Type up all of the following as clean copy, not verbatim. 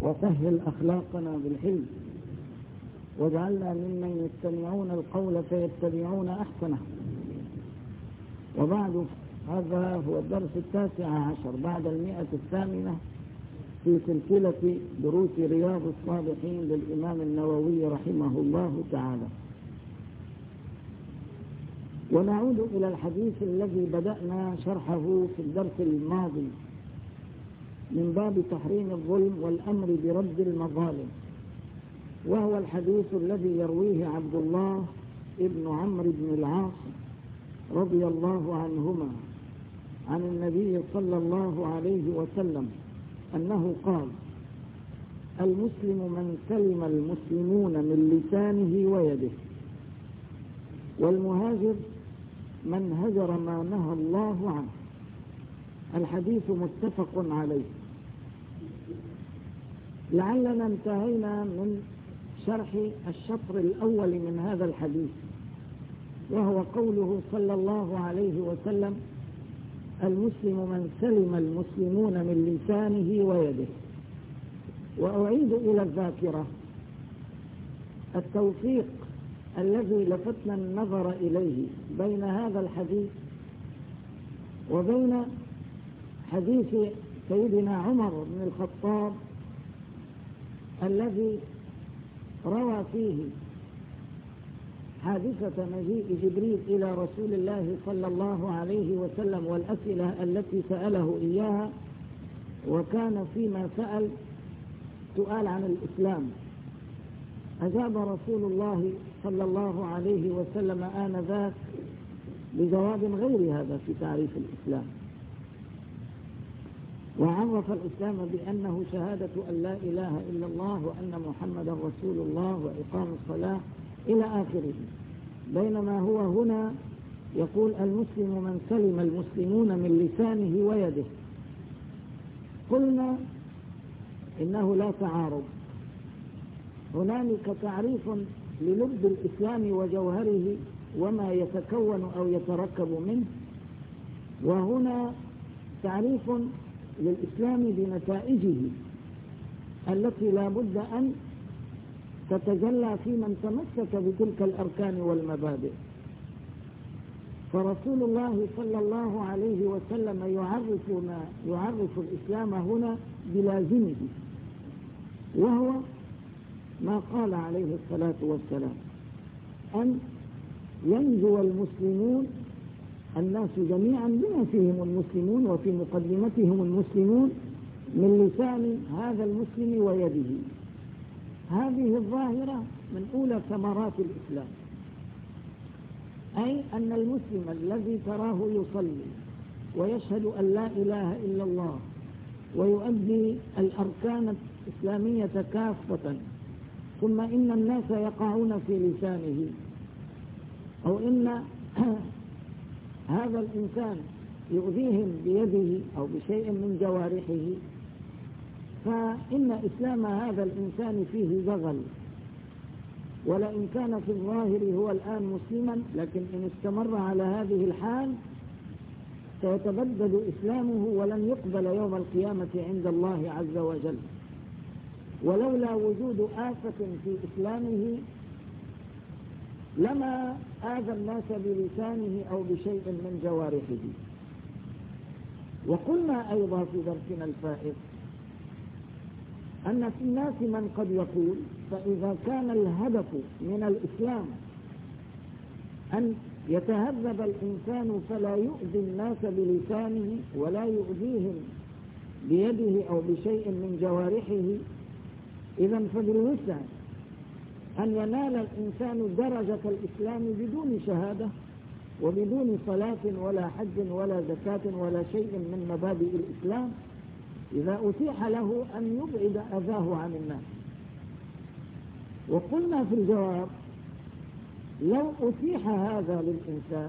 وسهل أخلاقنا بالحلم، واجعلنا ممن يستمعون القول فيتبعون أحسنه. وبعد، هذا هو الدرس 19 بعد 108 في سلسلة دروس رياض الصالحين للإمام النووي رحمه الله تعالى. ونعود إلى الحديث الذي بدأنا شرحه في الدرس الماضي من باب تحريم الظلم والأمر برد المظالم، وهو الحديث الذي يرويه عبد الله ابن عمرو بن العاص رضي الله عنهما عن النبي صلى الله عليه وسلم أنه قال: المسلم من سلم المسلمون من لسانه ويده، والمهاجر من هجر ما نهى الله عنه. الحديث متفق عليه. لعلنا انتهينا من شرح الشطر الأول من هذا الحديث، وهو قوله صلى الله عليه وسلم: المسلم من سلم المسلمون من لسانه ويده. وأعيد إلى الذاكرة التوفيق الذي لفتنا النظر إليه بين هذا الحديث وبين حديث سيدنا عمر بن الخطاب الذي روى فيه حادثة مجيء جبريل إلى رسول الله صلى الله عليه وسلم والأسئلة التي سأله إياها، وكان فيما سأل سؤال عن الإسلام. أجاب رسول الله صلى الله عليه وسلم آنذاك بجواب غير هذا في تعريف الإسلام، وعرف الإسلام بأنه شهادة أن لا إله إلا الله وأن محمدا رسول الله وإقام الصلاة إلى آخره. بينما هو هنا يقول: المسلم من سلم المسلمون من لسانه ويده. قلنا إنه لا تعارض، هنالك تعريف للب الإسلام وجوهره وما يتكون أو يتركب منه، وهنا تعريف للإسلام بنتائجه التي لا بد أن تتجلى في من تمسك بتلك الأركان والمبادئ. فرسول الله صلى الله عليه وسلم يعرف الإسلام هنا بلازمه، وهو ما قال عليه الصلاة والسلام: أن ينجو المسلمون الناس جميعا بما فيهم المسلمون وفي مقدمتهم المسلمون من لسان هذا المسلم ويده. هذه الظاهرة من أولى ثمرات الإسلام، أي أن المسلم الذي تراه يصلي ويشهد أن لا إله إلا الله ويؤدي الأركان الإسلامية كافة، ثم إن الناس يقعون في لسانه، أو إن هذا الإنسان يؤذيهم بيده أو بشيء من جوارحه، فإن إسلام هذا الإنسان فيه زغل. ولئن كان في الظاهر هو الآن مسلما، لكن إن استمر على هذه الحال سيتبدد إسلامه ولن يقبل يوم القيامة عند الله عز وجل. ولولا وجود آفة في إسلامه لما آذى الناس بلسانه أو بشيء من جوارحه. وقلنا أيضا في درسنا الفائت أن في الناس من قد يقول: فإذا كان الهدف من الإسلام أن يتهذب الإنسان فلا يؤذي الناس بلسانه ولا يؤذيهم بيده أو بشيء من جوارحه، إذن فبالوسع أن ينال الإنسان درجة الإسلام بدون شهادة وبدون صلاة ولا حج ولا زكاة ولا شيء من مبادئ الإسلام، إذا أتيح له أن يبعد أذاه عن الناس. وقلنا في الجواب: لو أتيح هذا للإنسان،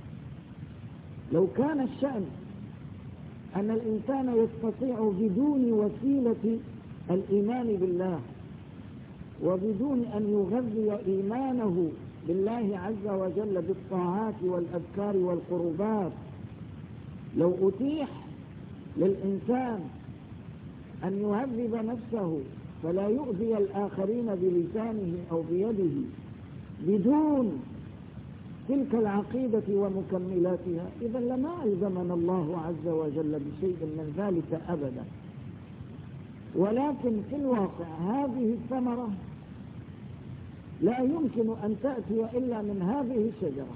لو كان الشأن أن الإنسان يستطيع بدون وسيلة الإيمان بالله وبدون أن يغذي إيمانه بالله عز وجل بالطاعات والأذكار والقربات، لو أتيح للإنسان أن يهذب نفسه فلا يؤذي الآخرين بلسانه أو بيده بدون تلك العقيدة ومكملاتها، إذا لما ألزمنا الله عز وجل بشيء من ذلك أبدا. ولكن في الواقع هذه الثمرة لا يمكن أن تأتي إلا من هذه الشجرة.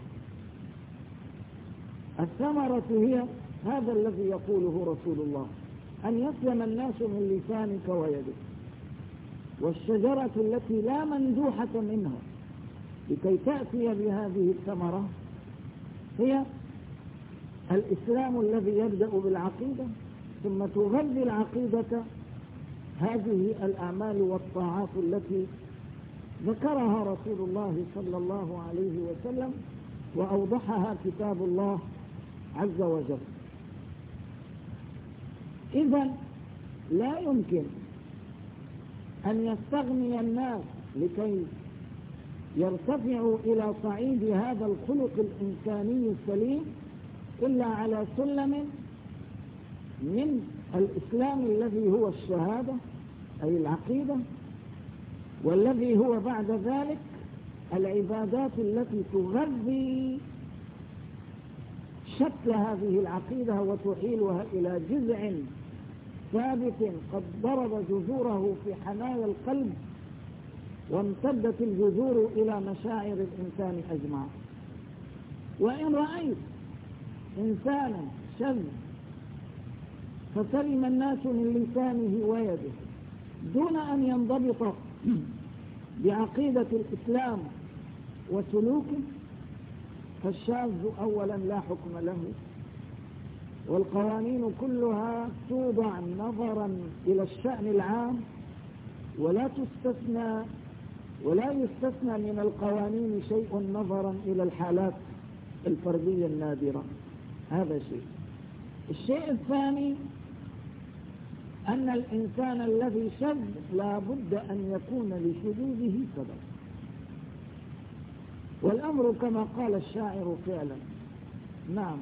الثمرة هي هذا الذي يقوله رسول الله، أن يسلم الناس من لسانك ويدك. والشجرة التي لا مندوحة منها لكي تأتي بهذه الثمرة هي الإسلام الذي يبدأ بالعقيدة، ثم تغذي العقيدة هذه الأعمال والطاعات التي ذكرها رسول الله صلى الله عليه وسلم وأوضحها كتاب الله عز وجل. إذن لا يمكن أن يستغني الناس لكي يرتفعوا إلى صعيد هذا الخلق الإنساني السليم إلا على سلم من الإسلام الذي هو الشهادة أي العقيدة، والذي هو بعد ذلك العبادات التي تغذي شتل هذه العقيدة وتحيلها إلى جذع ثابت قد ضرب جذوره في حنايا القلب وامتدت الجذور إلى مشاعر الإنسان أجمع. وإن رأيت إنسانا شذ فسلم الناس من لسانه ويده دون أن ينضبط بعقيدة الإسلام وسلوكه، فالشاذ أولا لا حكم له، والقوانين كلها توضع نظرا إلى الشأن العام ولا يستثنى من القوانين شيء نظرا إلى الحالات الفردية النادرة. هذا شيء. الشيء الثاني أن الإنسان الذي شذ لا بد أن يكون لشذوذه سبب، والأمر كما قال الشاعر فعلا. نعم.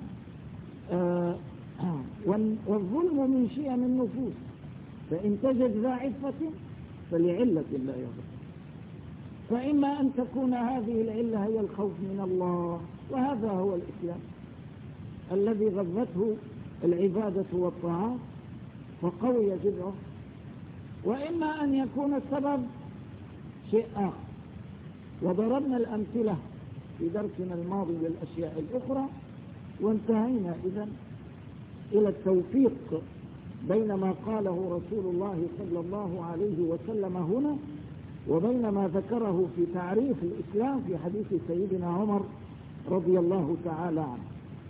والظلم من شيم النفوس، فإن تجد ذا عفة فلعلة لا يضر. فإما أن تكون هذه العلة هي الخوف من الله، وهذا هو الإسلام الذي غذته العبادة والطاعات فقوي جذعه، وإما أن يكون السبب شيء آخر. وضربنا الأمثلة في درسنا الماضي للأشياء الأخرى، وانتهينا إذن إلى التوفيق بين ما قاله رسول الله صلى الله عليه وسلم هنا وبين ما ذكره في تعريف الإسلام في حديث سيدنا عمر رضي الله تعالى عنه.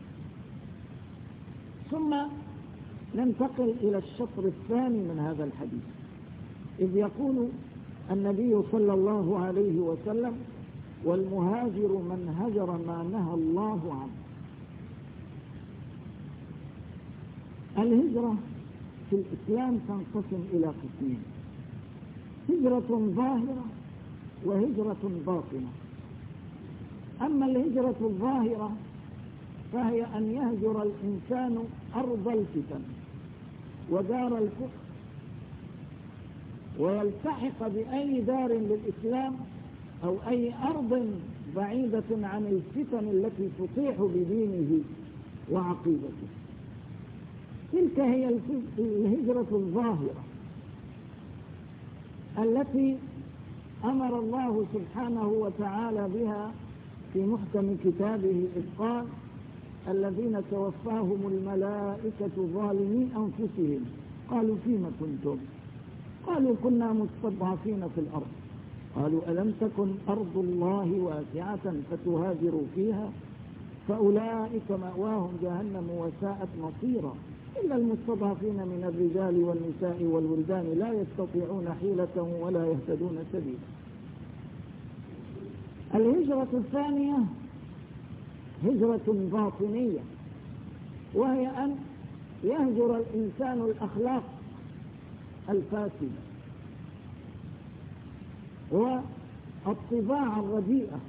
ثم ننتقل إلى الشطر الثاني من هذا الحديث، إذ يقول النبي صلى الله عليه وسلم: والمهاجر من هجر ما نهى الله عنه. الهجرة في الإسلام تنقسم إلى قسمين: هجرة ظاهرة وهجرة باطنة. أما الهجرة الظاهرة فهي أن يهجر الإنسان أرض الفتن ودار الكفر ويلتحق بأي دار للإسلام أو أي أرض بعيدة عن الفتن التي تطيح بدينه وعقيدته. تلك هي الهجرة الظاهرة التي أمر الله سبحانه وتعالى بها في محكم كتابه إذ قال: الذين توفاهم الملائكة ظالمي أنفسهم قالوا فيما كنتم؟ قالوا كنا مستضعفين في الأرض. قالوا ألم تكن أرض الله واسعة فتهاجروا فيها فأولئك مأواهم جهنم وساءت مصيرا إلا المستضعفين من الرجال والنساء والولدان لا يستطيعون حيلة ولا يهتدون سبيلا. الهجرة الثانية هجرة باطنية، وهي أن يهجر الإنسان الأخلاق الفاسدة والطباع الرديئة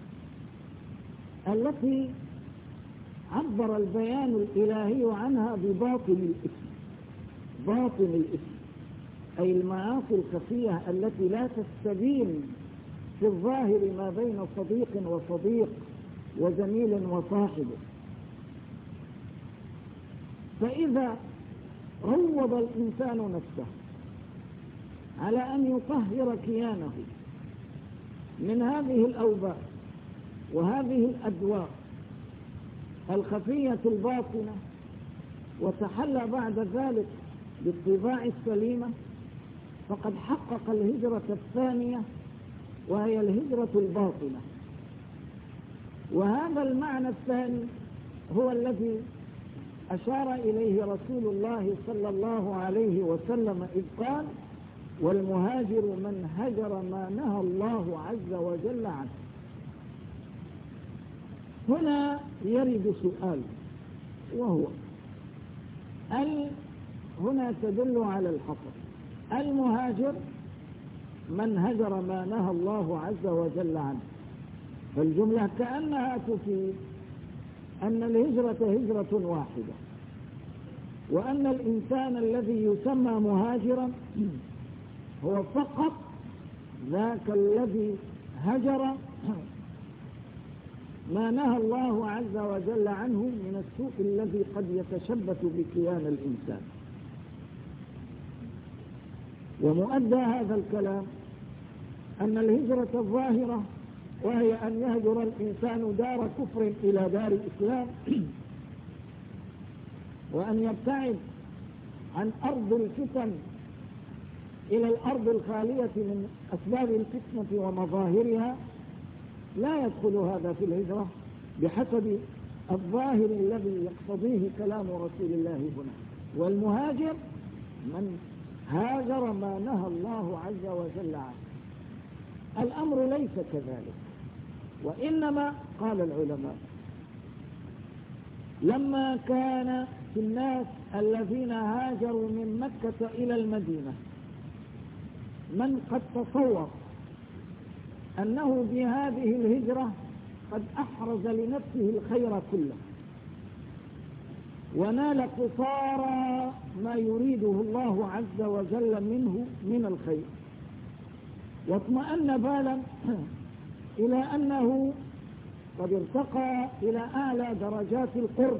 التي عبر البيان الإلهي عنها بباطن الإثم. باطن الإثم أي المعاصي الخفية التي لا تستبين في الظاهر ما بين صديق وصديق وزميل وصاحب. فإذا روض الإنسان نفسه على أن يطهر كيانه من هذه الأوباء وهذه الأدواء الخفية الباطنة، وتحلى بعد ذلك بالطباع السليمة، فقد حقق الهجرة الثانية وهي الهجرة الباطنة. وهذا المعنى الثاني هو الذي أشار إليه رسول الله صلى الله عليه وسلم إذ قال: والمهاجر من هجر ما نهى الله عز وجل عنه. هنا يرد سؤال، وهو هنا تدل على الحصر. المهاجر من هجر ما نهى الله عز وجل عنه، فالجملة كأنها تفيد أن الهجرة هجرة واحدة، وأن الإنسان الذي يسمى مهاجرا هو فقط ذاك الذي هجر ما نهى الله عز وجل عنه من السوء الذي قد يتشبث بكيان الإنسان. ومؤدى هذا الكلام أن الهجرة الظاهرة، وهي أن يهجر الإنسان دار كفر إلى دار إسلام، وأن يبتعد عن أرض الفتن إلى الأرض الخالية من أسباب الفتنة ومظاهرها، لا يدخل هذا في الهجرة بحسب الظاهر الذي يقتضيه كلام رسول الله هنا. والمهاجر من هاجر ما نهى الله عز وجل عنه. الأمر ليس كذلك، وإنما قال العلماء لما كان في الناس الذين هاجروا من مكة إلى المدينة من قد تصور أنه بهذه الهجرة قد أحرز لنفسه الخير كله ونال قصارى ما يريده الله عز وجل منه من الخير، واطمأن بالا إلى أنه قد ارتقى إلى أعلى درجات القرب،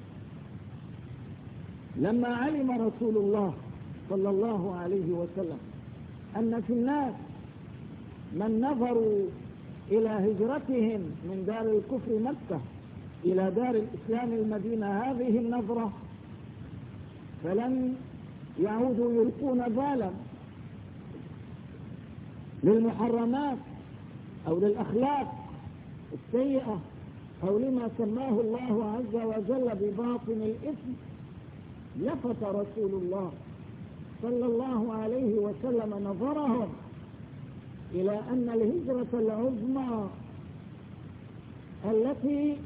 لما علم رسول الله صلى الله عليه وسلم أن في الناس من نظروا إلى هجرتهم من دار الكفر مكة إلى دار الإسلام المدينة هذه النظرة، فلم يعودوا يلقون بالا للمحرمات أو للأخلاق السيئة أو لما سماه الله عز وجل بباطن الإثم. لفت رسول الله صلى الله عليه وسلم نظرهم إلى أن الهجرة العظمى التي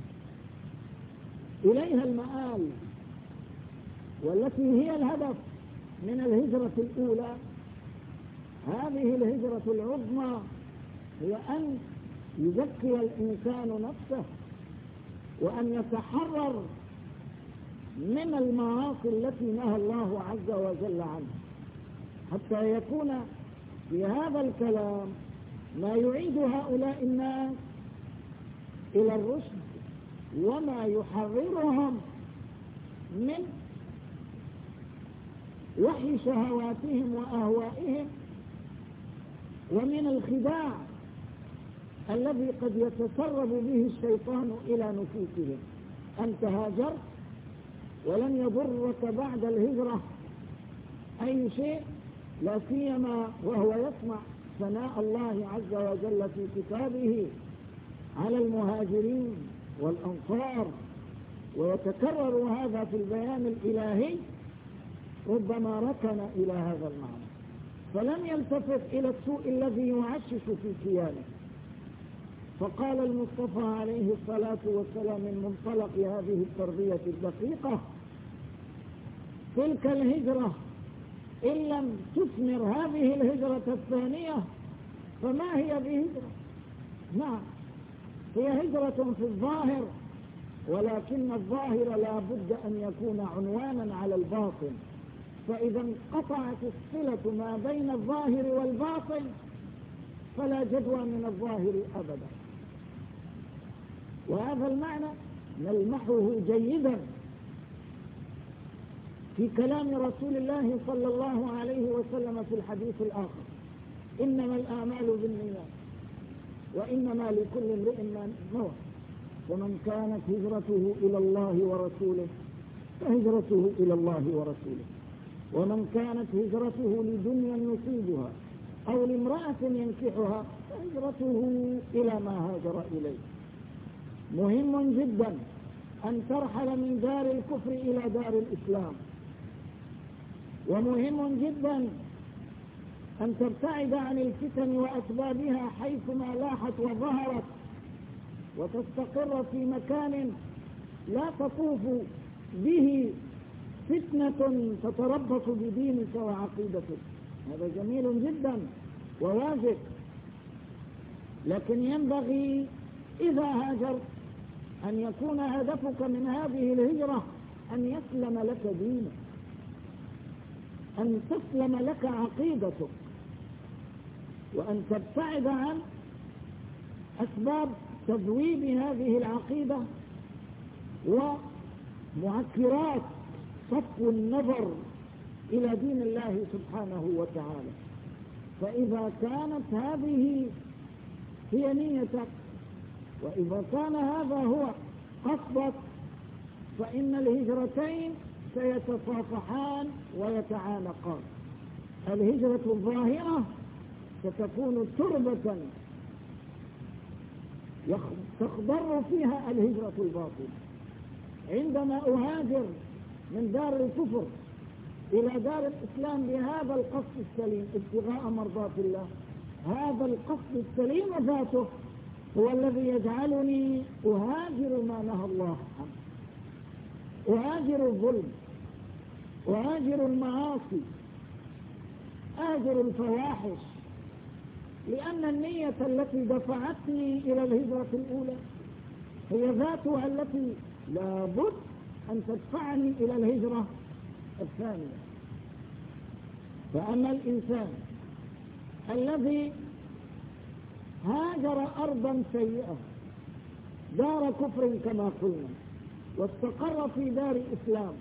إليها المآل والتي هي الهدف من الهجرة الأولى، هذه الهجرة العظمى هي أن يزكي الإنسان نفسه وأن يتحرر من المعاصي التي نهى الله عز وجل عنها، حتى يكون في هذا الكلام ما يعيد هؤلاء الناس إلى الرشد وما يحررهم من وحي شهواتهم وأهوائهم ومن الخداع الذي قد يتسرب به الشيطان إلى نفوسهم. أنت هاجرت ولن يضرك بعد الهجرة أي شيء، لا سيما وهو يسمع ثناء الله عز وجل في كتابه على المهاجرين والأنصار، ويتكرر هذا في البيان الإلهي، ربما ركن إلى هذا المعنى فلم يلتفت إلى السوء الذي يعشش في كيانه. فقال المصطفى عليه الصلاة والسلام من منطلق هذه التربية الدقيقة: تلك الهجرة إن لم تثمر هذه الهجرة الثانية فما هي بهجرة؟ نعم، هي هجرة في الظاهر، ولكن الظاهر لا بد أن يكون عنوانا على الباطن، فإذا انقطعت الصلة ما بين الظاهر والباطن فلا جدوى من الظاهر أبدا. وهذا المعنى نلمحه جيدا في كلام رسول الله صلى الله عليه وسلم في الحديث الآخر: إنما الأعمال بالنيات وإنما لكل امرئ ما نوى، ومن كانت هجرته إلى الله ورسوله فهجرته إلى الله ورسوله، ومن كانت هجرته لدنيا يصيبها أو لامرأة ينكحها فهجرته إلى ما هاجر إليه. مهم جدا أن ترحل من دار الكفر إلى دار الإسلام، ومهم جدا أن تبتعد عن الفتن وأسبابها حيثما لاحت وظهرت، وتستقر في مكان لا تطوف به فتنة تتربص بدينك وعقيدتك. هذا جميل جدا وواجب، لكن ينبغي إذا هاجرت أن يكون هدفك من هذه الهجرة أن يسلم لك دينك، أن تسلم لك عقيدتك، وأن تبتعد عن أسباب تذويب هذه العقيدة ومعكرات صفو النظر إلى دين الله سبحانه وتعالى. فإذا كانت هذه هي نيتك، وإذا كان هذا هو قصدك، فإن الهجرتين سيتصافحان ويتعانقان. الهجرة الظاهرة ستكون تربة تخضر فيها الهجرة الباطنة. عندما أهاجر من دار الكفر إلى دار الإسلام بهذا القصد السليم ابتغاء مرضات الله، هذا القصد السليم ذاته هو الذي يجعلني أهاجر ما نهى الله عنه، أهاجر الظلم، أهاجر المعاصي، أهاجر الفواحش، لأن النية التي دفعتني إلى الهجرة الأولى هي ذاتها التي لابد أن تدفعني إلى الهجرة الثانية. فأما الإنسان الذي هاجر أرضا سيئة دار كفر كما قلنا واستقر في دار إسلام،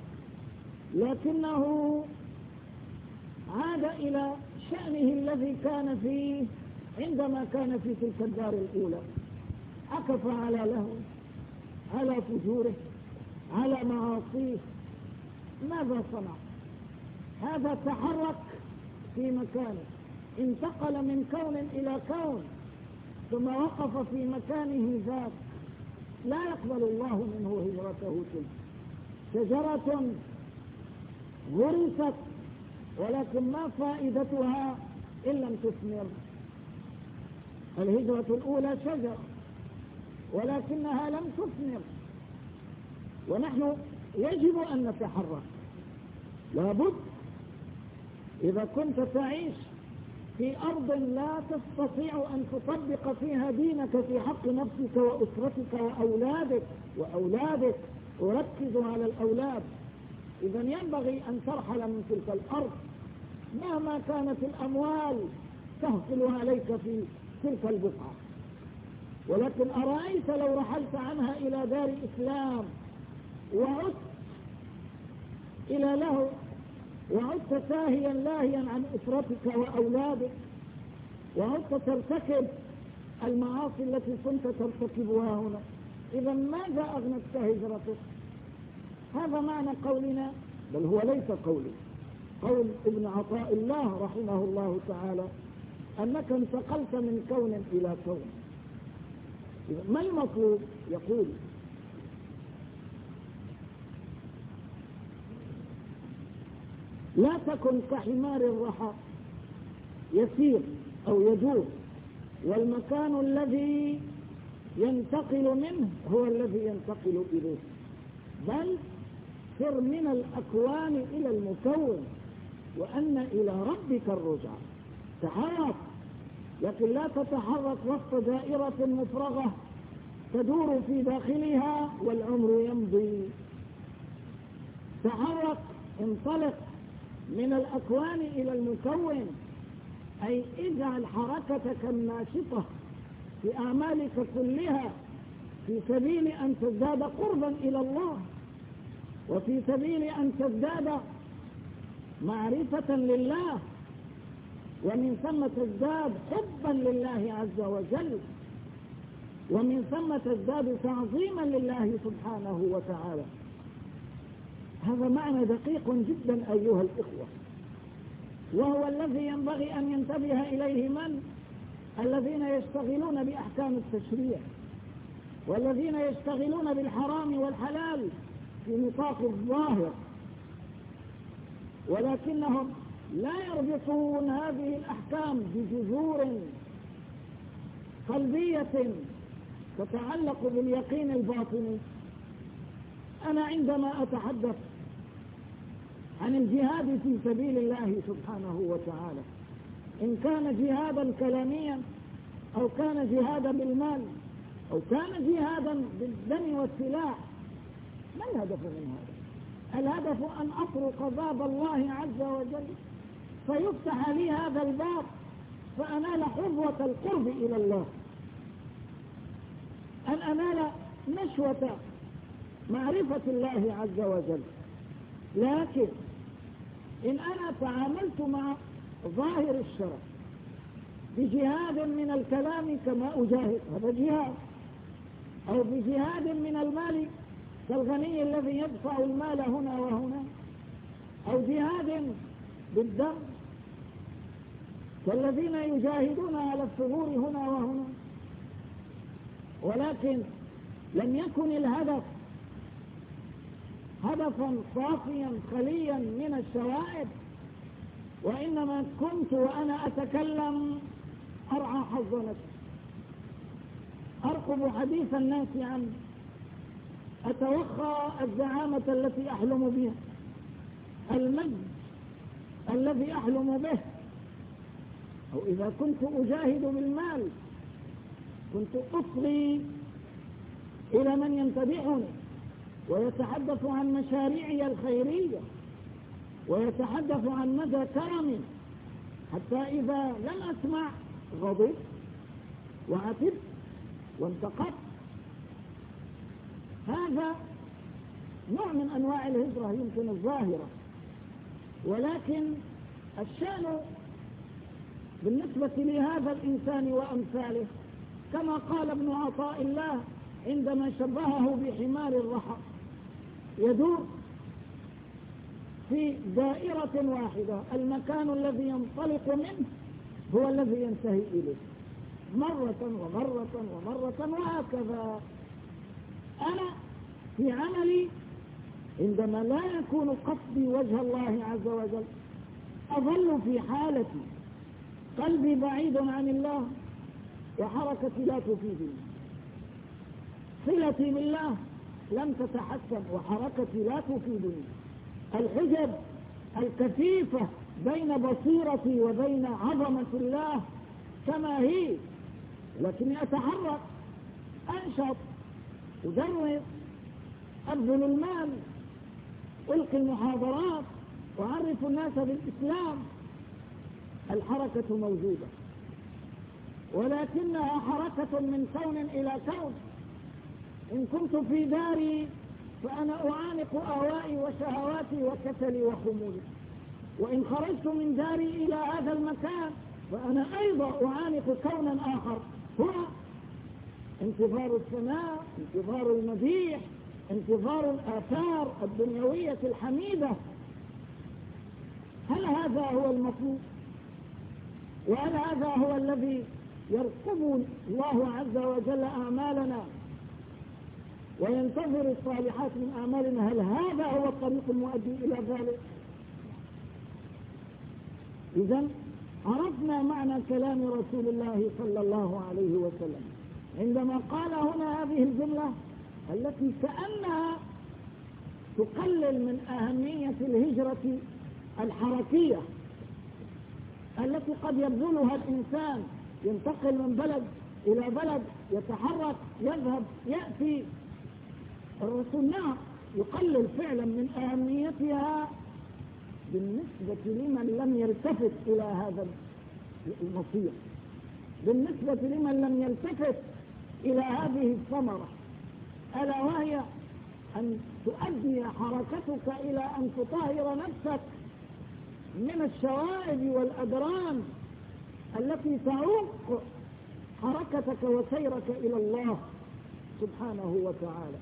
لكنه عاد إلى شأنه الذي كان فيه عندما كان في تلك الدار الأولى، عكف على لهوه، على فجوره، على معاصيه، ماذا صنع؟ هذا تحرك في مكانه، انتقل من كون إلى كون، ثم وقف في مكانه ذات لا يقبل الله منه هجرته تلك. شجرة غرست ولكن ما فائدتها إن لم تثمر. الهجرة الأولى شجرة ولكنها لم تثمر، ونحن يجب أن نتحرك. لابد إذا كنت تعيش في أرض لا تستطيع أن تطبق فيها دينك في حق نفسك وأسرتك وأولادك، وركز على الأولاد، إذن ينبغي أن ترحل من تلك الأرض مهما كانت الأموال تهطل عليك في تلك البقعة. ولكن أرأيت لو رحلت عنها إلى دار إسلام وعدت إلى له وعدت ساهيا لاهيا عن أسرتك وأولادك، وعدت ترتكب المعاصي التي كنت ترتكبها هنا، إذا ماذا أغنتك هجرتك؟ هذا معنى قولنا، بل هو ليس قولي، قول ابن عطاء الله رحمه الله تعالى، أنك انتقلت من كون إلى كون. ما المطلوب؟ يقول لا تكن كحمار الرحى يسير أو يدور، والمكان الذي ينتقل منه هو الذي ينتقل إليه، بل سر من الأكوان إلى المكون، وأن إلى ربك الرجع. تحرك، لكن لا تتحرك وسط دائرة مفرغة تدور في داخلها والعمر يمضي. تحرك، انطلق، من الأكوان إلى المكون، أي اجعل حركتك الناشطة في أعمالك كلها في سبيل أن تزداد قربا إلى الله، وفي سبيل أن تزداد معرفة لله، ومن ثم تزداد حبا لله عز وجل، ومن ثم تزداد تعظيما لله سبحانه وتعالى. هذا معنى دقيق جدا أيها الإخوة، وهو الذي ينبغي أن ينتبه إليه الذين يشتغلون بأحكام التشريع، والذين يشتغلون بالحرام والحلال في نطاق الظاهر، ولكنهم لا يربطون هذه الأحكام بجذور قلبية تتعلق باليقين الباطني. أنا عندما أتحدث عن الجهاد في سبيل الله سبحانه وتعالى، إن كان جهادا كلاميا أو كان جهادا بالمال أو كان جهادا بالدم والسلاح، ما الهدف من هذا؟ الهدف أن أطرق باب الله عز وجل فيفتح لي هذا الباب فأنال حظوة القرب إلى الله، أن أنال نشوة معرفة الله عز وجل. لكن إن أنا تعاملت مع ظاهر الشرع بجهاد من الكلام كما أجاهد، هذا جهاد، أو بجهاد من المال كالغني الذي يدفع المال هنا وهنا، أو جهاد بالدم كالذين يجاهدون على الثغور هنا وهنا، ولكن لم يكن الهدف هدفا صافيا خليا من الشوائب، وإنما كنت وأنا أتكلم أرعى حظ نفسي، أرقب حديث الناس عني، أتوخى الزعامة التي أحلم بها، المجد الذي أحلم به. أو إذا كنت أجاهد بالمال كنت أصغي إلى من ينتبعني ويتحدث عن مشاريعي الخيرية ويتحدث عن مدى كرمي، حتى إذا لم أسمع غضبت وعتبت وانتقدت. هذا نوع من أنواع الهجرة يمكن الظاهرة، ولكن الشأن بالنسبة لهذا الإنسان وأمثاله كما قال ابن عطاء الله عندما شبهه بحمار الرحى، يدور في دائرة واحدة، المكان الذي ينطلق منه هو الذي ينتهي إليه مرة ومرة ومرة وهكذا. أنا في عملي عندما لا يكون قصدي وجه الله عز وجل أظل في حالتي قلبي بعيد عن الله وحركتي لا تفيدني، صلتي بالله لم تتحسن وحركتي لا تفيدني، الحجب الكثيفة بين بصيرتي وبين عظمة الله كما هي، لكني أتحرك، أنشط، أدرس، أبذل المال، ألقي المحاضرات، أعرف الناس بالإسلام. الحركة موجودة، ولكنها حركة من كون إلى كون. إن كنت في داري فأنا أعانق أهوائي وشهواتي وكسلي وخمولي، وإن خرجت من داري إلى هذا المكان فأنا أيضا أعانق كونا آخر، هو انتظار الثناء، انتظار المديح، انتظار الآثار الدنيوية الحميدة. هل هذا هو المطلوب؟ وهل هذا هو الذي يرقب الله عز وجل أعمالنا وينتظر الصالحات من أعمالنا؟ هل هذا هو الطريق المؤدي إلى ذلك؟ إذن عرفنا معنى كلام رسول الله صلى الله عليه وسلم عندما قال هنا هذه الجملة التي كأنها تقلل من أهمية الهجرة الحركية التي قد يبذلها الإنسان، ينتقل من بلد إلى بلد، يتحرك، يذهب، يأتي. الرسول نعم يقلل فعلا من أهميتها بالنسبة لمن لم يلتفت إلى هذا المصير، بالنسبة لمن لم يلتفت إلى هذه الثمرة، ألا وهي أن تؤدي حركتك إلى أن تطهر نفسك من الشوائب والأدران التي تعوق حركتك وسيرك إلى الله سبحانه وتعالى.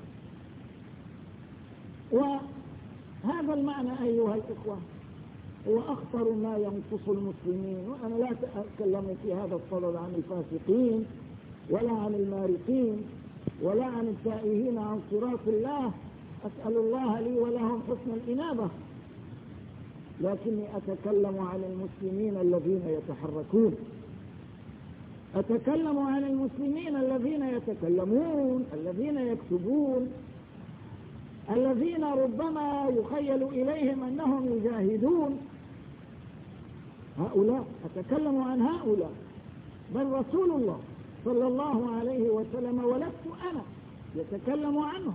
وهذا المعنى أيها الإخوة هو أخطر ما ينقص المسلمين. وأنا لا أتكلم في هذا الصدد عن الفاسقين ولا عن المارقين ولا عن التائهين عن صراط الله، أسأل الله لي ولهم حسن الإنابة، لكني أتكلم عن المسلمين الذين يتحركون، أتكلم عن المسلمين الذين يتكلمون، الذين يكتبون، الذين ربما يخيل إليهم أنهم يجاهدون. هؤلاء أتكلم عن هؤلاء، بل رسول الله صلى الله عليه وسلم ولست أنا يتكلم عنهم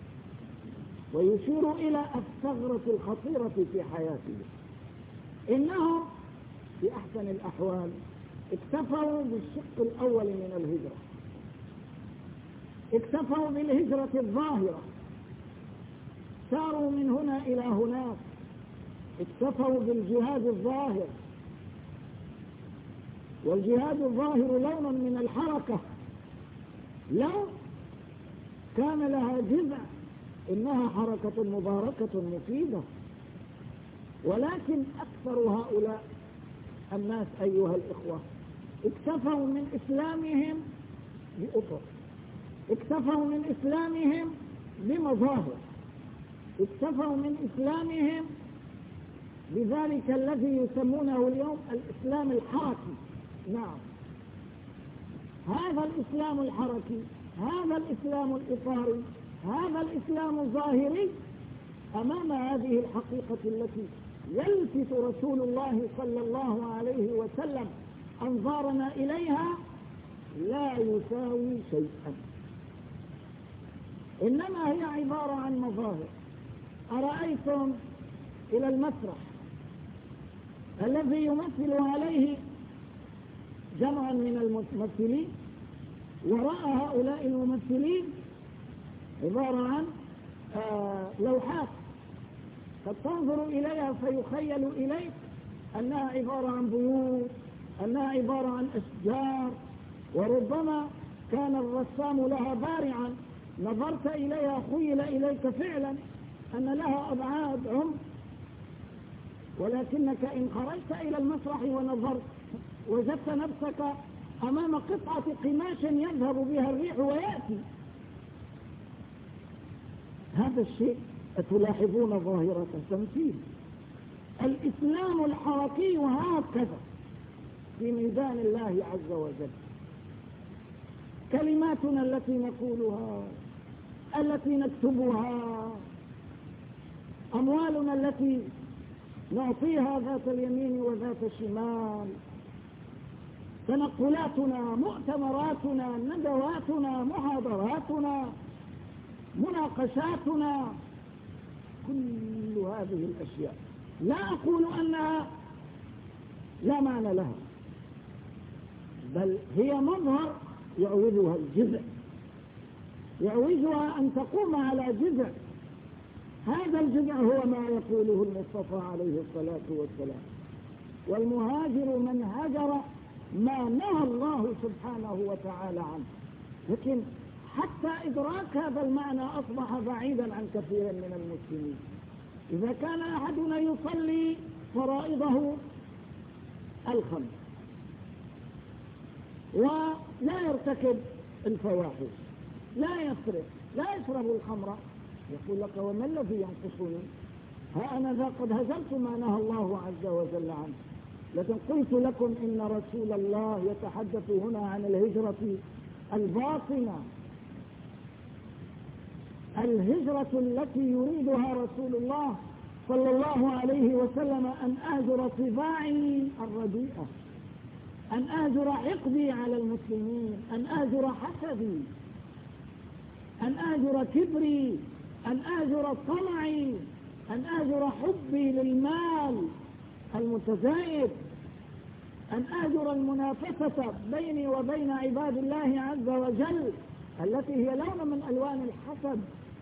ويشير إلى الثغرة الخطيرة في حياته. إنهم في أحسن الأحوال اكتفوا بالشق الأول من الهجرة، اكتفوا بالهجرة الظاهرة، ساروا من هنا إلى هناك، اكتفوا بالجهاد الظاهر، والجهاد الظاهر لون من الحركة، لو كان لها جذع إنها حركة مباركة مفيدة. ولكن أكثر هؤلاء الناس أيها الإخوة اكتفوا من إسلامهم بأطر، اكتفوا من إسلامهم بمظاهر، اكتفوا من إسلامهم بذلك الذي يسمونه اليوم الإسلام الحركي. نعم، هذا الإسلام الحركي، هذا الإسلام الإطاري، هذا الإسلام الظاهري أمام هذه الحقيقة التي يلفت رسول الله صلى الله عليه وسلم أنظارنا إليها لا يساوي شيئا، إنما هي عبارة عن مظاهر. أرأيتم إلى المسرح الذي يمثل عليه جمع من الممثلين، وراء هؤلاء الممثلين عبارة عن لوحات قد تنظر إليها فيخيل إليك أنها عبارة عن بيوت، أنها عبارة عن أشجار، وربما كان الرسام لها بارعا، نظرت إليها خيل إليك فعلا أن لها أبعاد عمق، ولكنك إن خرجت إلى المسرح ونظرت وجدت نفسك أمام قطعة قماش يذهب بها الريح ويأتي. هذا الشيء تلاحظون ظاهرة تمثيل. الإسلام الحركي هكذا في ميدان الله عز وجل. كلماتنا التي نقولها، التي نكتبها، أموالنا التي نعطيها ذات اليمين وذات الشمال، تنقلاتنا، مؤتمراتنا، ندواتنا، محاضراتنا، مناقشاتنا، كل هذه الأشياء لا أقول أنها لا معنى لها، بل هي مظهر يعوزها الجذع، يعوزها أن تقوم على جذع. هذا الجذع هو ما يقوله المصطفى عليه الصلاة والسلام: والمهاجر من هجر ما نهى الله سبحانه وتعالى عنه. لكن حتى إدراك هذا المعنى أصبح بعيدا عن كثير من المسلمين. إذا كان أحدنا يصلي فرائضه الخمس ولا يرتكب الفواحش، لا يسرق، لا يشرب الخمر، يقول لك: وما الذي ينقصني؟ ها أنا ذا قد هجرت ما نهى الله عز وجل عنه. لكن قلت لكم إن رسول الله يتحدث هنا عن الهجرة الباطنة، الهجرة التي يريدها رسول الله صلى الله عليه وسلم: أن أهجر طباعي الرديئة، أن أهجر حقدي على المسلمين، أن أهجر حسدي، أن أهجر كبري، أن أهجر طمعي، أن أهجر حبي للمال المتزايد، أن أهجر المنافسة بيني وبين عباد الله عز وجل التي هي لون من ألوان الحسد.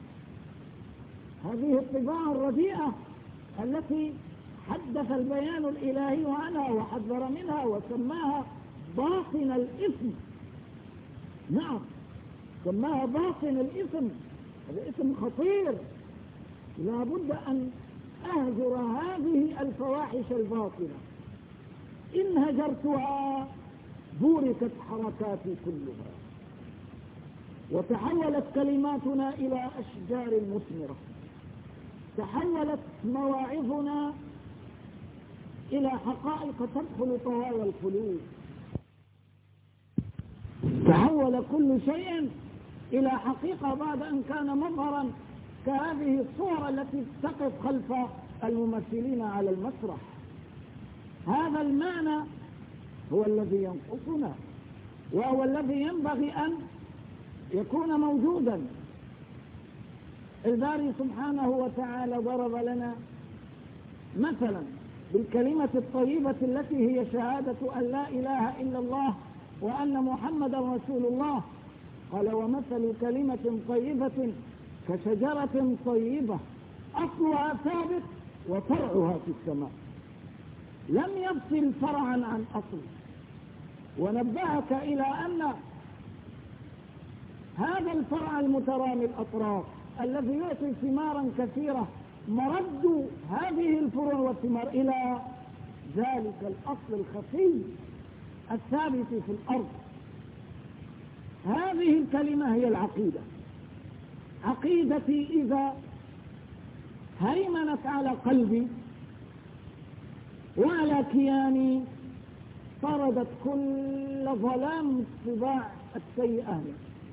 هذه الطباع الرديئة التي حدث البيان الإلهي عنها وحذر منها وسماها باطن الإثم. نعم، سماها باطن الإثم. هذا إثم خطير، لا بد أن أهجر هذه الفواحش الباطنة. إن هجرتها بوركت حركاتي كلها، وتحولت كلماتنا إلى أشجار مثمرة، تحولت مواعظنا إلى حقائق تدخل طوال القلوب، تحول كل شيء إلى حقيقة بعد أن كان مظهرا كهذه الصور التي تقف خلف الممثلين على المسرح. هذا المعنى هو الذي ينقصنا، وهو الذي ينبغي أن يكون موجودا. الباري سبحانه وتعالى ضرب لنا مثلا بالكلمة الطيبة التي هي شهادة أن لا إله إلا الله وأن محمد رسول الله. قال: ومثل كلمة طيبة كشجرة طيبة أصلها ثابت وفرعها في السماء. لم يفصل فرعا عن أصل، ونبهك إلى أن هذا الفرع المترامي الأطراف الذي يعطي ثمارا كثيرة مرد هذه الفروع والثمار إلى ذلك الأصل الخفي الثابت في الأرض. هذه الكلمة هي العقيدة. عقيدتي إذا هيمنت على قلبي وعلى كياني طردت كل ظلام الطباع السيئة.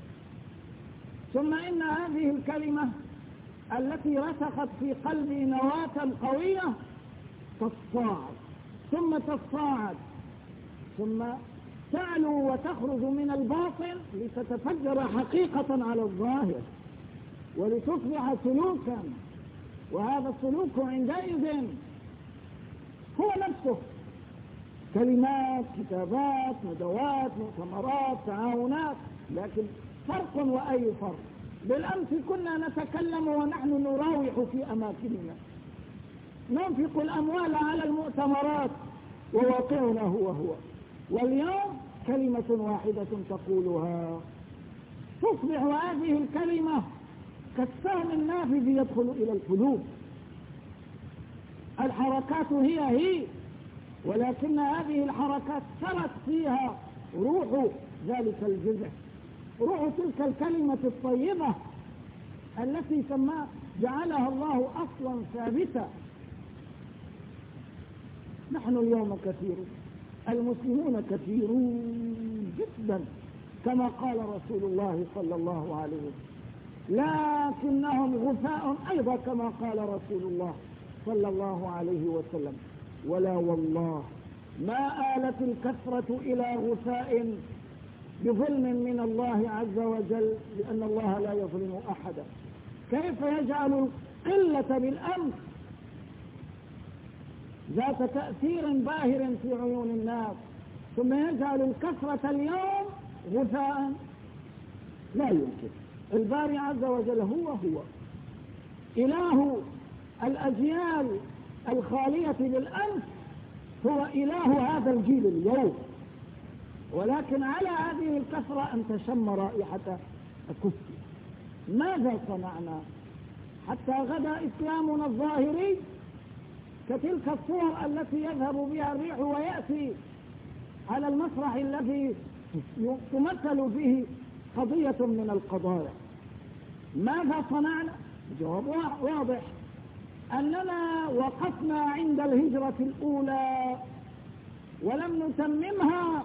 ثم إن هذه الكلمة التي رسخت في قلبي نواة قوية تصاعد ثم تصاعد ثم تعلو وتخرج من الباطن لتتفجر حقيقة على الظاهر ولتصبح سلوكا. وهذا السلوك عندئذ هو نفسه كلمات، كتابات، ندوات، مؤتمرات، تعاونات، لكن فرق وأي فرق. بالأمس كنا نتكلم ونحن نراوح في أماكننا، ننفق الأموال على المؤتمرات وواقعنا هو، واليوم كلمة واحدة تقولها تصبح هذه الكلمة كالسهم النافذ يدخل إلى القلوب. الحركات هي ولكن هذه الحركات سرت فيها روح ذلك الجزء، روح تلك الكلمة الطيبة التي جعلها الله أصلا ثابتا. نحن اليوم كثيرون، المسلمون كثيرون جدا كما قال رسول الله صلى الله عليه وسلم، لكنهم غثاء أيضا كما قال رسول الله صلى الله عليه وسلم. ولا والله ما آلت الكثرة إلى غثاء بظلم من الله عز وجل، لأن الله لا يظلم أحدا. كيف يجعل القلة بالأمس ذات تأثير باهر في عيون الناس ثم يجعل الكثرة اليوم غثاء؟ لا يمكن. الباري عز وجل هو إله الأجيال الخالية بالأمس، هو إله هذا الجيل اليوم، ولكن على هذه الكثرة أن تشم رائحة الكفر. ماذا صنعنا حتى غدا إسلامنا الظاهري كتلك الصور التي يذهب بها الريح ويأتي على المسرح الذي تمثل فيه قضية من القضايا؟ ماذا صنعنا؟ جواب واضح، أننا وقفنا عند الهجرة الأولى ولم نتممها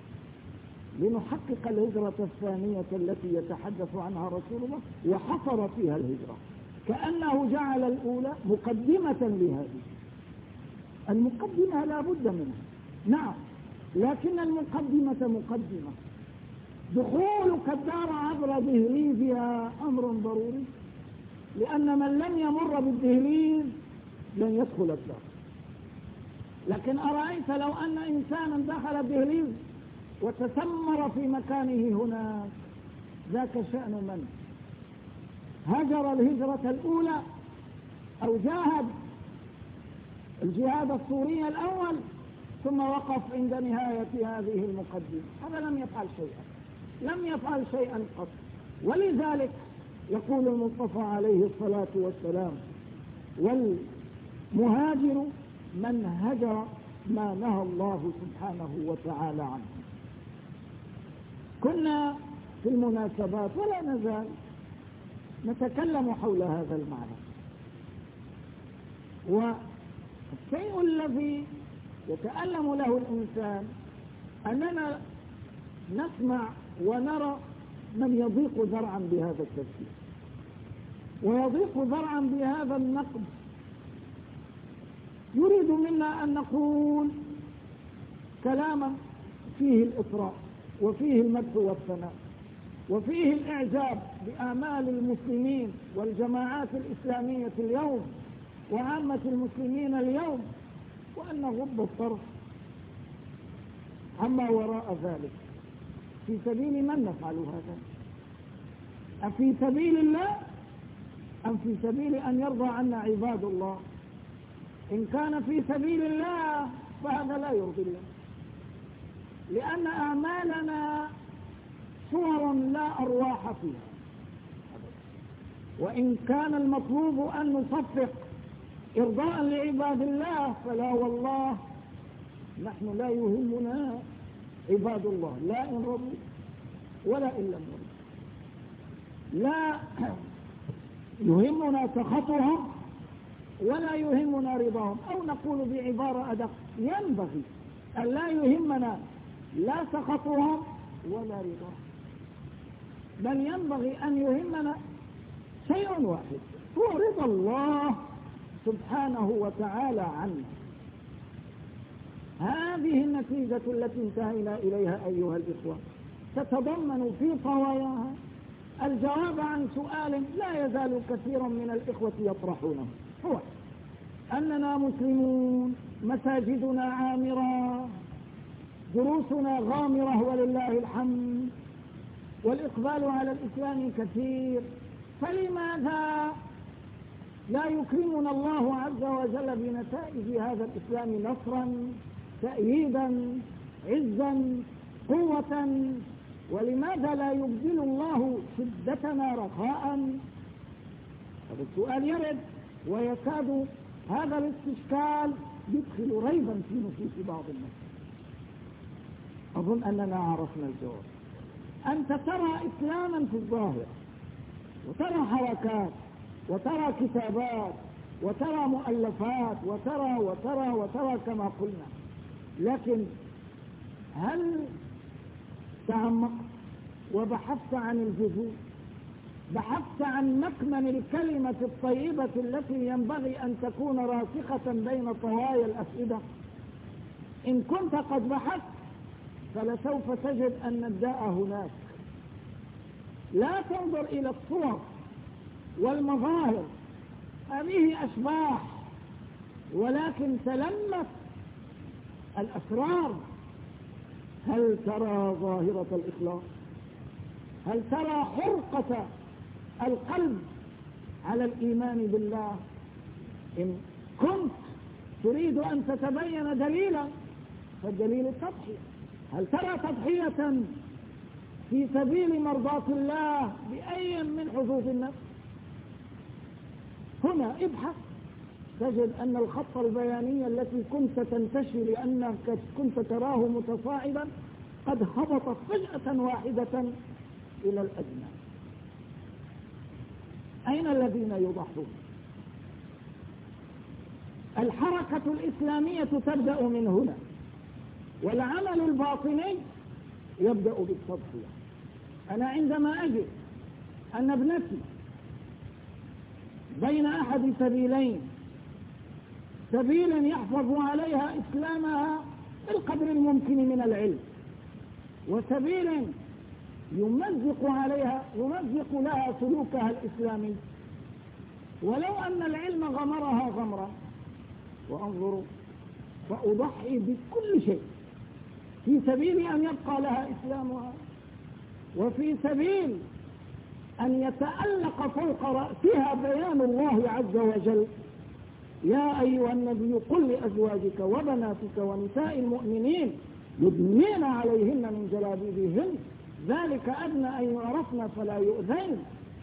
لنحقق الهجرة الثانية التي يتحدث عنها رسول الله وحصر فيها الهجرة، كأنه جعل الأولى مقدمة لهذه. المقدمة لا بد منها، نعم، لكن المقدمة مقدمة. دخولك الدار عبر ظهريها أمر ضروري، لأن من لم يمر بالدهليز لن يدخل الدار. لكن أرأيت لو أن إنسانا دخل الدهليز وتسمر في مكانه هناك، ذاك شأن من هجر الهجرة الأولى أو جاهد الجهاد السوري الأول ثم وقف عند نهاية هذه المقدمة، هذا لم يفعل شيئا، لم يفعل شيئا قط. ولذلك يقول المصطفى عليه الصلاة والسلام: والمهاجر من هجر ما نهى الله سبحانه وتعالى عنه. كنا في المناسبات ولا نزال نتكلم حول هذا المعنى، والشيء الذي يتألم له الإنسان أننا نسمع ونرى من يضيق ذرعا بهذا التفسير ويضيق ذرعا بهذا النقد، يريد منا أن نقول كلاما فيه الإطراء وفيه المدح والثناء وفيه الإعجاب بآمال المسلمين والجماعات الإسلامية اليوم وعامة المسلمين اليوم، وأن نغض الطرف عما وراء ذلك. في سبيل من نفعل هذا؟ أفي سبيل الله أم في سبيل أن يرضى عنا عباد الله؟ إن كان في سبيل الله فهذا لا يرضي الله، لأن أعمالنا صور لا أرواح فيها. وإن كان المطلوب أن نصفق إرضاء لعباد الله فلا والله، نحن لا يهمنا عباد الله، لا إن رضوا ولا إن لم يرضوا، لا يهمنا سخطهم ولا يهمنا رضاهم. أو نقول بعبارة أدق: ينبغي أن لا يهمنا لا سخطهم ولا رضاهم، بل ينبغي أن يهمنا شيء واحد، هو رضا الله سبحانه وتعالى عنا. هذه النتيجة التي انتهينا إليها أيها الإخوة تتضمن في طواياها الجواب عن سؤال لا يزال كثير من الإخوة يطرحونه، هو أننا مسلمون، مساجدنا عامرة، دروسنا غامرة ولله الحمد، والإقبال على الإسلام كثير، فلماذا لا يكرمنا الله عز وجل بنتائج هذا الإسلام نصرا، تأييدا، عزا، قوة؟ ولماذا لا يبدل الله شدتنا رخاء؟ هذا السؤال يرد، ويكاد هذا الاستشكال يدخل ريبا في نفوس بعض الناس. أظن أننا عرفنا الجواب. أنت ترى إسلاما في الظاهر، وترى حركات، وترى كتابات، وترى مؤلفات، وترى وترى وترى كما قلنا، لكن هل تعمقت وبحثت عن الجذور؟ بحثت عن مكمن الكلمة الطيبة التي ينبغي أن تكون راسخة بين طوايا الأفئدة؟ إن كنت قد بحثت فلسوف تجد أن الداء هناك. لا تنظر إلى الصور والمظاهر، هذه أشباح، ولكن تلمس الأسرار. هل ترى ظاهرة الإخلاص؟ هل ترى حرقة القلب على الإيمان بالله؟ إن كنت تريد أن تتبين دليلا فالدليل التضحية. هل ترى تضحية في سبيل مرضاة الله بأي من حظوظ النفس؟ هنا ابحث تجد أن الخط البياني التي كنت تنتشي لأنك كنت تراه متصاعدا قد هبط فجأة واحدة إلى الأدنى. أين الذين يضحون؟ الحركة الإسلامية تبدأ من هنا، والعمل الباطني يبدأ بالتضحية. أنا عندما أجد أن ابنتي بين أحد سبيلين، سبيل يحفظ عليها إسلامها بالقدر الممكن من العلم، وسبيل يمزق لها سلوكها الإسلامي، ولو أن العلم غمرها غمرا. وانظروا، فأضحي بكل شيء في سبيل أن يبقى لها إسلامها، وفي سبيل أن يتألق فوق رأسها بيان الله عز وجل: يا أيها النبي قل لأزواجك وبناتك ونساء المؤمنين يدنين عليهن من جلابيبهن ذلك أدنى أن يعرفن فلا يؤذين.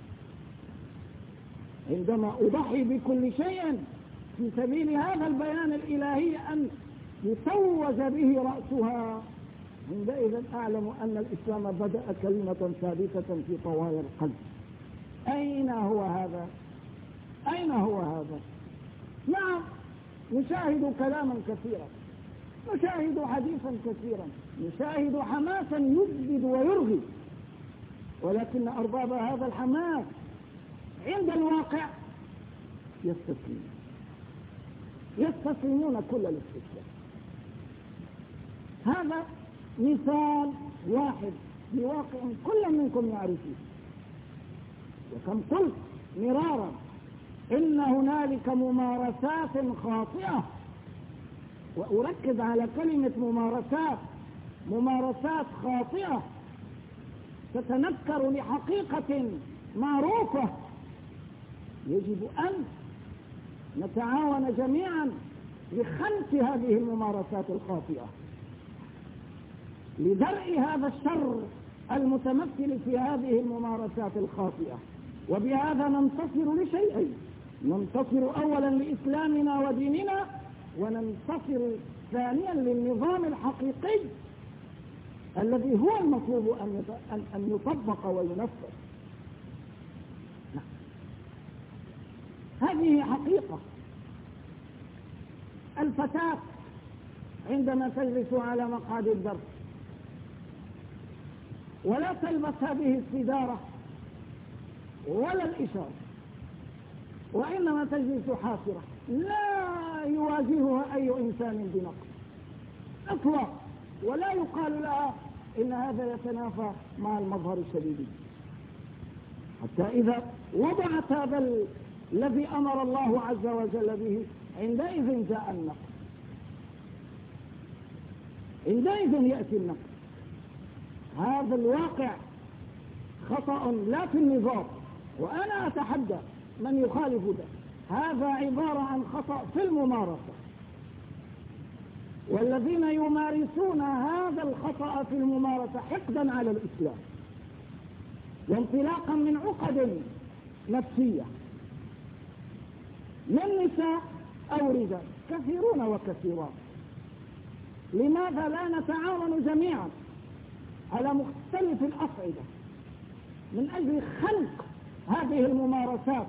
عندما أضحي بكل شيء في سبيل هذا البيان الإلهي أن يتوج به رأسها، عندئذ أعلم أن الإسلام بدأ كلمة ثابتة في طوال القلب. أين هو هذا؟ أين هو هذا؟ نعم، نشاهد كلاما كثيرا، نشاهد حديثا كثيرا، نشاهد حماسا يجدد ويرغي، ولكن أرباب هذا الحماس عند الواقع يستسلمون كل الاستسلام. هذا مثال واحد بواقع كل منكم يعرفه. وكم قلت مرارا إن هنالك ممارسات خاطئة، وأركز على كلمة ممارسات خاطئة تتنكر لحقيقة معروفة. يجب أن نتعاون جميعا لخنق هذه الممارسات الخاطئة، لدرء هذا الشر المتمثل في هذه الممارسات الخاطئة. وبهذا ننتصر لشيئين: ننتصر أولا لإسلامنا وديننا، وننتصر ثانيا للنظام الحقيقي الذي هو المطلوب أن يطبق وينفذ. هذه حقيقة. الفتاة عندما تجلس على مقعد الدرس ولا تلبس هذه السدارة ولا الإشارة، وإنما تجلس حافرة، لا يواجهها أي إنسان بنقص إطلاق، ولا يقال لها إن هذا يتنافى مع المظهر الشديد، حتى إذا وضعت هذا الذي أمر الله عز وجل به عندئذ جاء النقص، عندئذ يأتي النقص. هذا الواقع خطأ لا في النظام، وأنا أتحدى من يخالف ده، هذا عبارة عن خطأ في الممارسة. والذين يمارسون هذا الخطأ في الممارسة حقدا على الإسلام وانطلاقا من عقد نفسية من نساء أو رجال كثيرون وكثيرات. لماذا لا نتعاون جميعا على مختلف الأصعدة من أجل خلق هذه الممارسات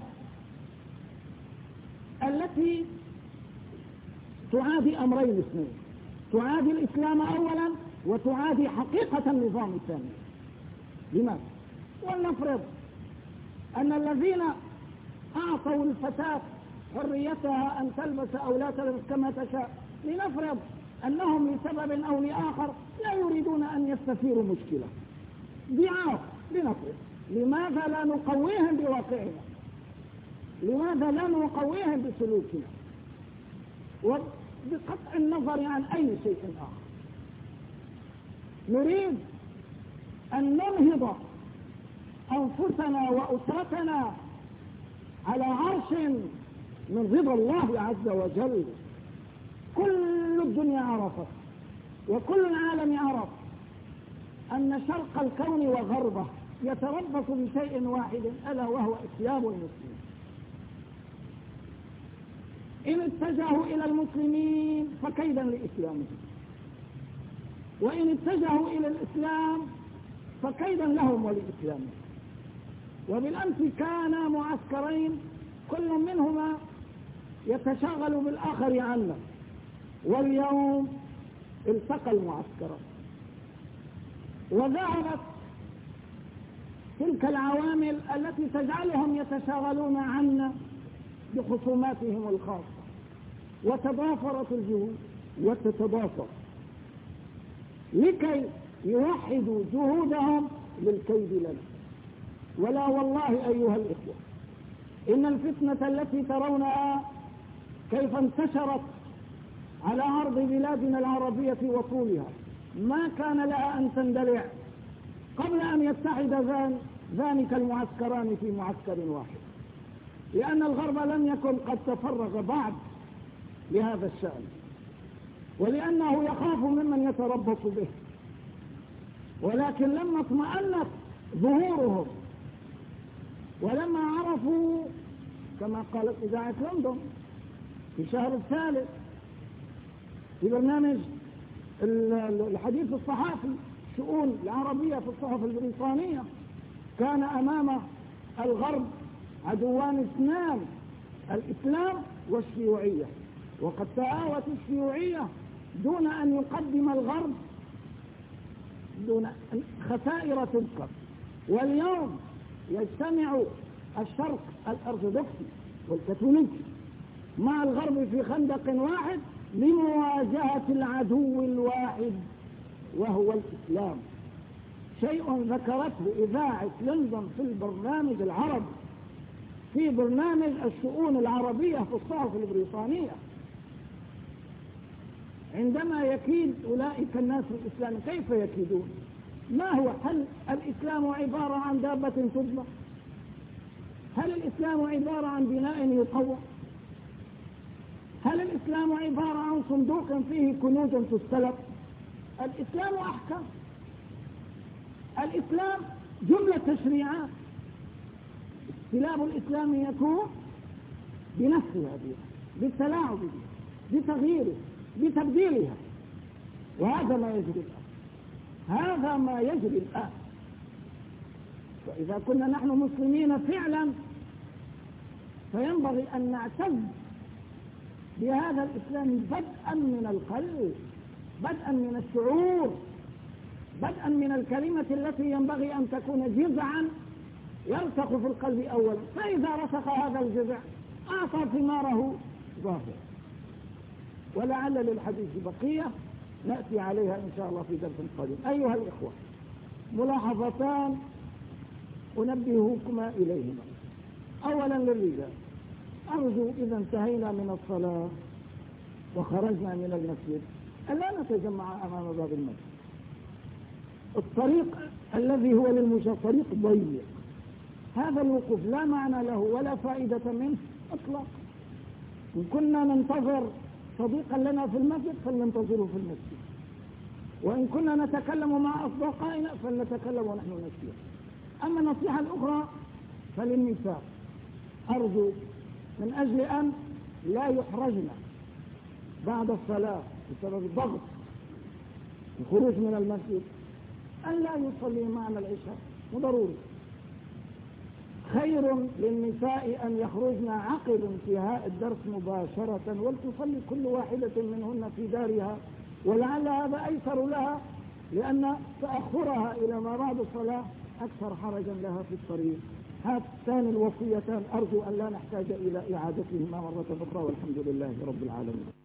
التي تعادي أمرين اثنين: تعادي الإسلام أولا، وتعادي حقيقة النظام الثاني. لماذا؟ ولنفرض أن الذين أعطوا الفتاة حريتها أن تلبس أو لا تلبس كما تشاء، لنفرض أنهم لسبب أو لآخر لا يريدون أن يستثيروا مشكلة ضعاف، لنفرض. لماذا لا نقويهم بواقعنا؟ لماذا لا نقويهم بسلوكنا وبقطع النظر عن أي شيء آخر؟ نريد أن ننهض أنفسنا وأسرتنا على عرش من رضا الله عز وجل. كل الدنيا عرفت وكل العالم عرف أن شرق الكون وغربه يتربص بشيء واحد، ألا وهو إسلام المسلمين. إن اتجهوا إلى المسلمين فكيدا لإسلامهم، وإن اتجهوا إلى الإسلام فكيدا لهم ولإسلامهم. وبالأمس كان معسكرين كل منهما يتشاغل بالآخر عنا، واليوم التقى المعسكران، وذهبت تلك العوامل التي تجعلهم يتشاغلون عنا بخصوماتهم الخاصة، وتضافرت الجهود وتتضافر لكي يوحدوا جهودهم للكيد لنا. ولا والله أيها الإخوة، إن الفتنة التي ترونها كيف انتشرت على أرض بلادنا العربية وطولها ما كان لها أن تندلع قبل أن يتحد ذلك المعسكران في معسكر واحد، لأن الغرب لم يكن قد تفرغ بعد لهذا الشأن، ولأنه يخاف ممن يتربص به. ولكن لما اطمأنت ظهورهم ولما عرفوا كما قالت إذاعة لندن في شهر الثالث في برنامج الحديث الصحافي شؤون العربية في الصحف البريطانية، كان أمام الغرب عدوان اثنان، الإسلام والشيوعية، وقد تآوت الشيوعية دون أن يقدم الغرب دون خسائر تذكر. واليوم يجتمع الشرق الأرثوذكسي والكاثوليكي مع الغرب في خندق واحد لمواجهة العدو الواحد وهو الإسلام. شيء ذكرته إذاعة لندن في البرنامج العربي في برنامج الشؤون العربية في الصحف البريطانية، عندما يكيد أولئك الناس الإسلام كيف يكيدون؟ ما هو؟ هل الإسلام عبارة عن دابة تذبح؟ هل الإسلام عبارة عن بناء يطوع؟ هل الإسلام عبارة عن صندوق فيه كنوز تستلف؟ الإسلام أحكام، الإسلام جملة تشريعات، استلاب الإسلام يكون بنفسها بالتلاعب بتغييره بتبديلها، وهذا ما يجري الآن، هذا ما يجري الآن. وإذا كنا نحن مسلمين فعلا فينبغي أن نعتز بهذا الإسلام بدءا من القلب، بدءا من الشعور، بدءا من الكلمة التي ينبغي أن تكون جذعا يرسخ في القلب أولا، فإذا رسخ هذا الجذع أعطى ثماره ظاهرة. ولعل للحديث بقية نأتي عليها إن شاء الله في درس قادم. أيها الإخوة، ملاحظتان أنبهكما إليهما. أولا للرجال، أرجو إذا انتهينا من الصلاة وخرجنا من المسجد ألا نتجمع أمام باب المسجد. الطريق الذي هو للمشاة طريق ضيق، هذا الوقوف لا معنى له ولا فائدة منه أطلاقا. إن كنا ننتظر صديقا لنا في المسجد فلننتظره في المسجد، وإن كنا نتكلم مع أصدقائنا فلنتكلم ونحن نسير. أما النصيحة الأخرى فللنساء، أرجو من أجل أن لا يحرجن بعد الصلاة بسبب الضغط الخروج من المسجد أن لا يصلي معنا العشاء، وضروري. خير للنساء أن يخرجن عقب انتهاء الدرس مباشرة ولتصلي كل واحدة منهن في دارها، ولعل هذا أيسر لها، لأن تأخرها إلى ما بعد الصلاة أكثر حرجا لها في الطريق. هاتان الوصيتان أرجو أن لا نحتاج إلى إعادتهما مرة أخرى، والحمد لله رب العالمين.